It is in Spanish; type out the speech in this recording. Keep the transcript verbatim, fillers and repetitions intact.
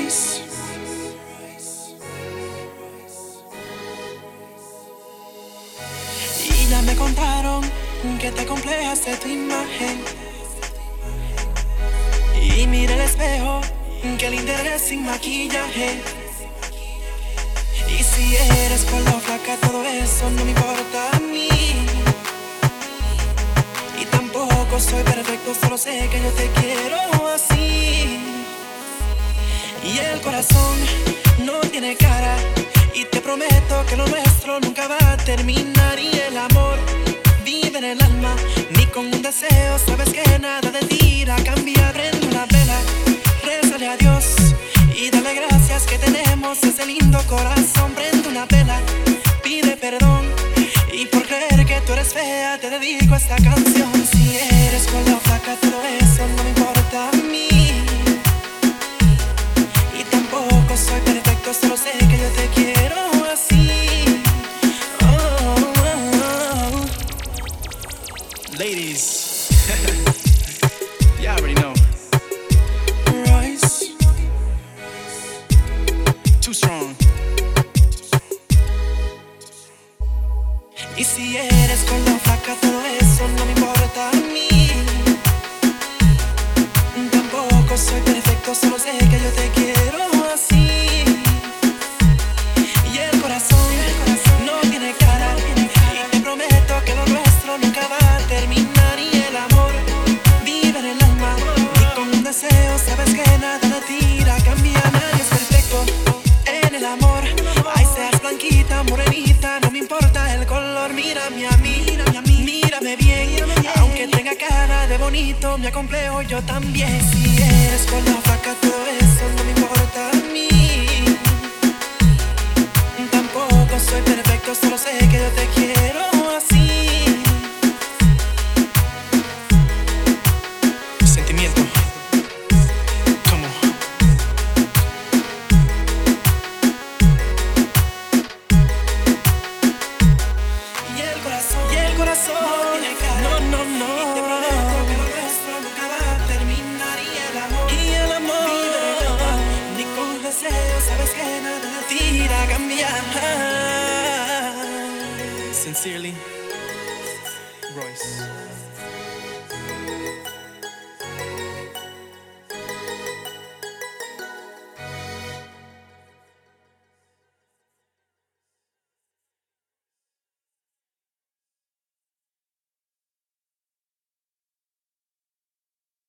Royce. Y ya me contaron que te complejas de tu imagen. Y mira el espejo, que linda eres sin maquillaje. Y si eres con lo flaca, todo eso no me importa a mí. Y tampoco soy perfecto, solo sé que yo te quiero así. Y el corazón no tiene cara, y te prometo que lo nuestro nunca va a terminar. Y el amor vive en el alma, ni con un deseo, sabes que nada de ti irá a cambiar. Prende una vela, rézale a Dios y dale gracias que tenemos ese lindo corazón. Prende una vela, pide perdón, y por creer que tú eres fea te dedico esta canción. Si eres con la flaca, todo eso no me importa a mí. Y tampoco soy perfecto, solo sé que yo te quiero así. Oh, oh, oh. Ladies, you already know. Royce. Too strong. Y si eres con la flaca, todo eso no me importa a mí. Tampoco soy perfecto, solo sé que yo te quiero así. Y el corazón, el corazón no tiene cara, y te prometo que lo nuestro nunca va a terminar. Y el amor vive en el alma, y con un deseo sabes que nada de ti irá a cambiar. Nadie es perfecto en el amor, ay, seas blanquita, morenita, no me importa el color. Mírame a mí, mírame a mí, mírame bien, aunque tenga cara de bonito, me acomplejo yo también. Si eres con la flaca, todo eso no me importa a mí. Tampoco soy perfecto, solo sé que yo te quiero